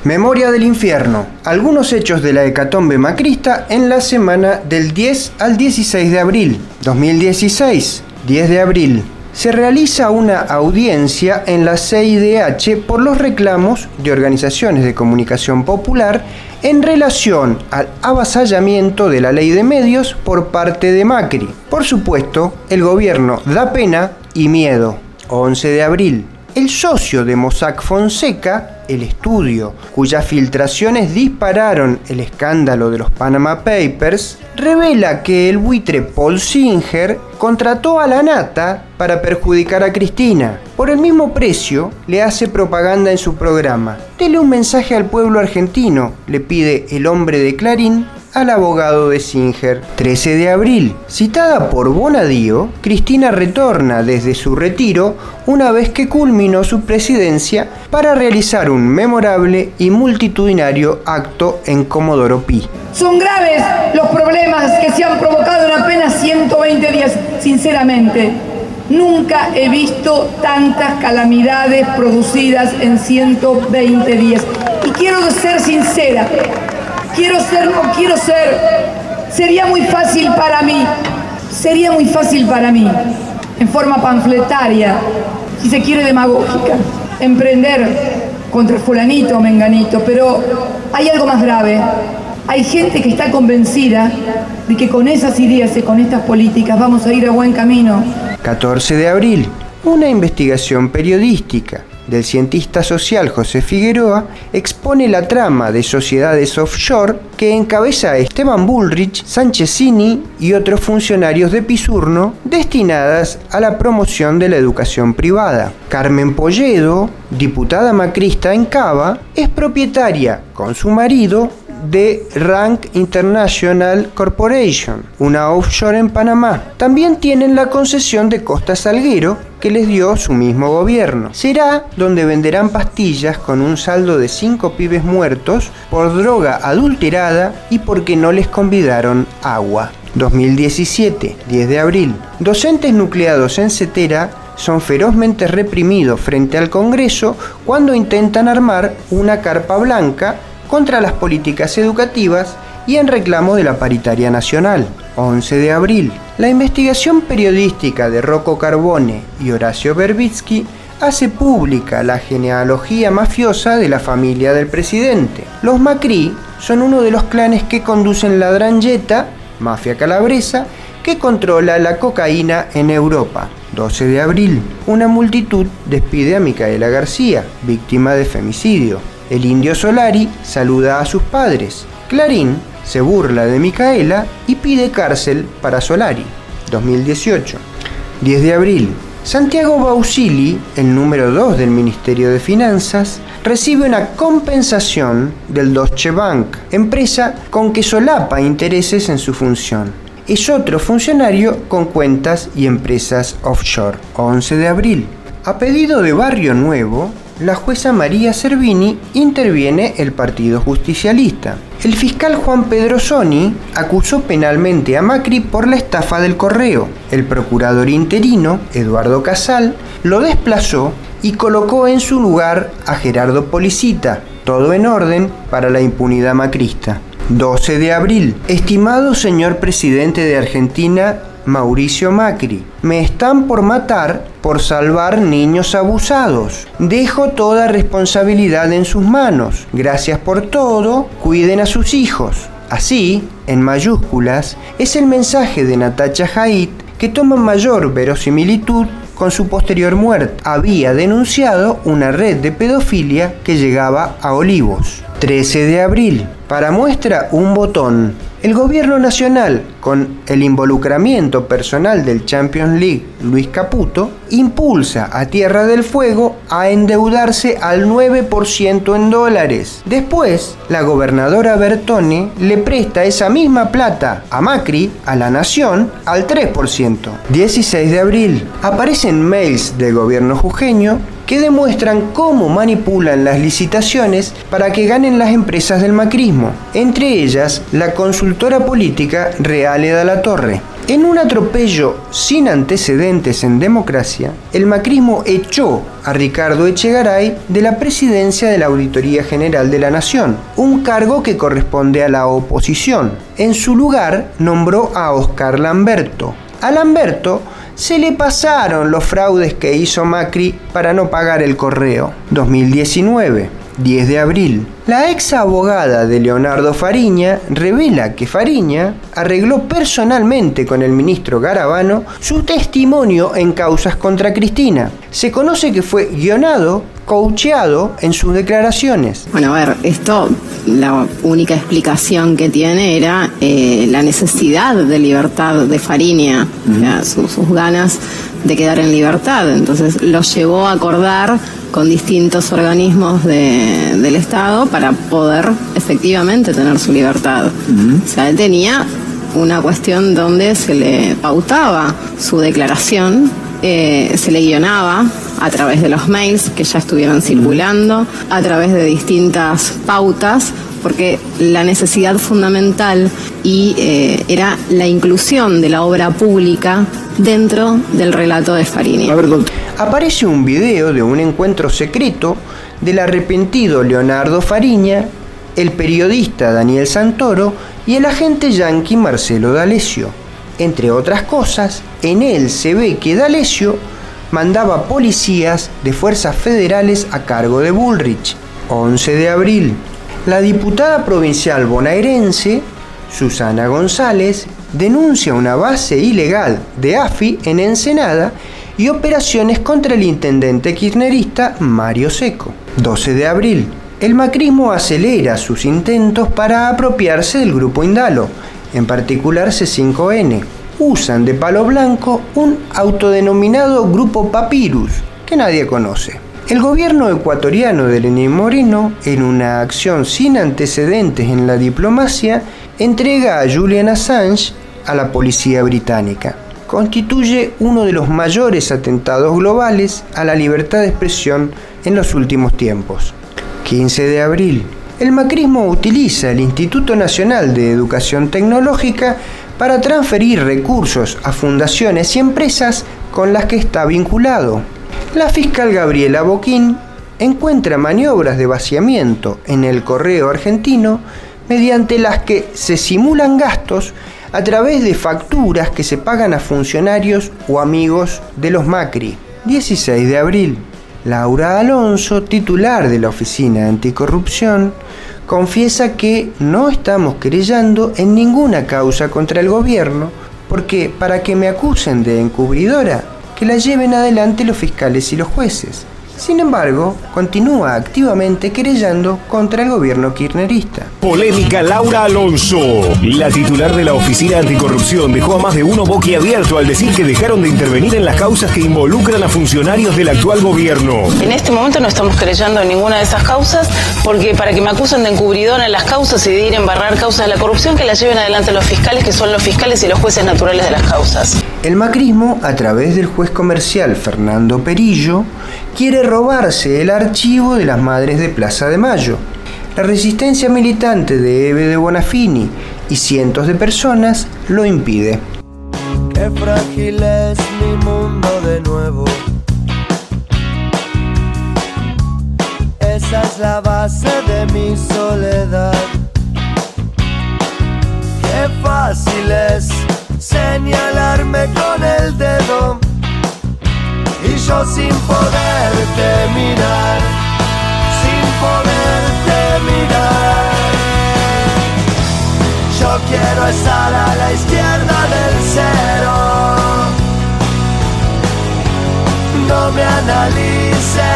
Memoria del infierno. Algunos hechos de la hecatombe macrista en la semana del 10 al 16 de abril. 2016, 10 de abril. Se realiza una audiencia en la CIDH por los reclamos de organizaciones de comunicación popular en relación al avasallamiento de la ley de medios por parte de Macri. Por supuesto, el gobierno da pena y miedo. 11 de abril. El socio de Mossack Fonseca, el estudio cuyas filtraciones dispararon el escándalo de los Panama Papers, revela que el buitre Paul Singer contrató a la Nata para perjudicar a Cristina. Por el mismo precio, le hace propaganda en su programa. Dele un mensaje al pueblo argentino, le pide el hombre de Clarín al abogado de Singer. 13 de abril. Citada por Bonadío, Cristina retorna desde su retiro una vez que culminó su presidencia para realizar un memorable y multitudinario acto en Comodoro Pi. Son graves los problemas que se han provocado en apenas 120 días. Sinceramente, nunca he visto tantas calamidades producidas en 120 días. Y quiero ser sincera. Sería muy fácil para mí, en forma panfletaria, si se quiere demagógica, emprender contra fulanito o menganito, pero hay algo más grave. Hay gente que está convencida de que con esas ideas y con estas políticas vamos a ir a buen camino. 14 de abril. Una investigación periodística del cientista social José Figueroa expone la trama de sociedades offshore que encabeza Esteban Bullrich, Sanchezini y otros funcionarios de Pisurno destinadas a la promoción de la educación privada. Carmen Polledo, diputada macrista en Cava, es propietaria con su marido de Rank International Corporation, una offshore en Panamá. También tienen la concesión de Costa Salguero que les dio su mismo gobierno. Será donde venderán pastillas con un saldo de 5 pibes muertos por droga adulterada y porque no les convidaron agua. 2017, 10 de abril. Docentes nucleados en Cetera son ferozmente reprimidos frente al Congreso cuando intentan armar una carpa blanca contra las políticas educativas y en reclamo de la paritaria nacional. 11 de abril. La investigación periodística de Rocco Carbone y Horacio Verbitsky hace pública la genealogía mafiosa de la familia del presidente. Los Macri son uno de los clanes que conducen la 'Ndrangheta, mafia calabresa, que controla la cocaína en Europa. 12 de abril. Una multitud despide a Micaela García, víctima de femicidio. El Indio Solari saluda a sus padres. Clarín se burla de Micaela y pide cárcel para Solari. 2018. 10 de abril. Santiago Bausili, el número 2 del Ministerio de Finanzas, recibe una compensación del Deutsche Bank, empresa con que solapa intereses en su función. Es otro funcionario con cuentas y empresas offshore. 11 de abril. A pedido de Barrio Nuevo, la jueza María Servini interviene el Partido Justicialista. El fiscal Juan Pedrosoni acusó penalmente a Macri por la estafa del correo. El procurador interino, Eduardo Casal, lo desplazó y colocó en su lugar a Gerardo Policita. Todo en orden para la impunidad macrista. 12 de abril. Estimado señor presidente de Argentina, Mauricio Macri, me están por matar por salvar niños abusados. Dejo toda responsabilidad en sus manos. Gracias por todo. Cuiden a sus hijos. Así, en mayúsculas, es el mensaje de Natacha Haidt que toma mayor verosimilitud con su posterior muerte. Había denunciado una red de pedofilia que llegaba a Olivos. 13 de abril. Para muestra un botón. El gobierno nacional, con el involucramiento personal del Champions League Luis Caputo, impulsa a Tierra del Fuego a endeudarse al 9% en dólares. Después, la gobernadora Bertone le presta esa misma plata a Macri, a la Nación, al 3%. 16 de abril. Aparecen mails del gobierno jujeño que demuestran cómo manipulan las licitaciones para que ganen las empresas del macrismo, entre ellas la consultora política Reale da la Torre. En un atropello sin antecedentes en democracia, el macrismo echó a Ricardo Echegaray de la presidencia de la Auditoría General de la Nación, un cargo que corresponde a la oposición. En su lugar nombró a Oscar Lamberto. A Lamberto se le pasaron los fraudes que hizo Macri para no pagar el correo. 2019, 10 de abril. La ex abogada de Leonardo Fariña revela que Fariña arregló personalmente con el ministro Garabano su testimonio en causas contra Cristina. Se conoce que fue guionado, coacheado en sus declaraciones. Bueno, a ver, esto, la única explicación que tiene era la necesidad de libertad de Fariña, o sea, sus ganas de quedar en libertad. Entonces lo llevó a acordar con distintos organismos del Estado para poder efectivamente tener su libertad. O sea, él tenía una cuestión donde se le pautaba su declaración, se le guionaba a través de los mails que ya estuvieron circulando, a través de distintas pautas, porque la necesidad fundamental era la inclusión de la obra pública dentro del relato de Fariña. Aparece un video de un encuentro secreto del arrepentido Leonardo Fariña, el periodista Daniel Santoro y el agente yanqui Marcelo D'Alessio. Entre otras cosas, en él se ve que D'Alessio mandaba policías de fuerzas federales a cargo de Bullrich. 11 de abril. La diputada provincial bonaerense, Susana González, denuncia una base ilegal de AFI en Ensenada y operaciones contra el intendente kirchnerista Mario Secco. 12 de abril. El macrismo acelera sus intentos para apropiarse del grupo Indalo, en particular C5N. Usan de palo blanco un autodenominado grupo Papyrus, que nadie conoce. El gobierno ecuatoriano de Lenín Moreno, en una acción sin antecedentes en la diplomacia, entrega a Julian Assange a la policía británica. Constituye uno de los mayores atentados globales a la libertad de expresión en los últimos tiempos. 15 de abril. El macrismo utiliza el Instituto Nacional de Educación Tecnológica para transferir recursos a fundaciones y empresas con las que está vinculado. La fiscal Gabriela Boquín encuentra maniobras de vaciamiento en el correo argentino mediante las que se simulan gastos a través de facturas que se pagan a funcionarios o amigos de los Macri. 16 de abril. Laura Alonso, titular de la Oficina Anticorrupción, confiesa que no estamos querellando en ninguna causa contra el gobierno, porque para que me acusen de encubridora, que la lleven adelante los fiscales y los jueces. Sin embargo, continúa activamente querellando contra el gobierno kirchnerista. Polémica Laura Alonso. La titular de la Oficina Anticorrupción dejó a más de uno boquiabierto al decir que dejaron de intervenir en las causas que involucran a funcionarios del actual gobierno. En este momento no estamos querellando en ninguna de esas causas, porque para que me acusen de encubridora en las causas y de ir a embarrar causas de la corrupción, que la lleven adelante los fiscales, que son los fiscales y los jueces naturales de las causas. El macrismo, a través del juez comercial Fernando Perillo, quiere robarse el archivo de las madres de Plaza de Mayo. La resistencia militante de Eve de Bonafini y cientos de personas lo impide. Qué frágil es mi mundo de nuevo. Esa es la base de mi soledad. Qué fácil es señalarme con el dedo y yo sin poderte mirar, sin poderte mirar. Yo quiero estar a la izquierda del cero. No me analices,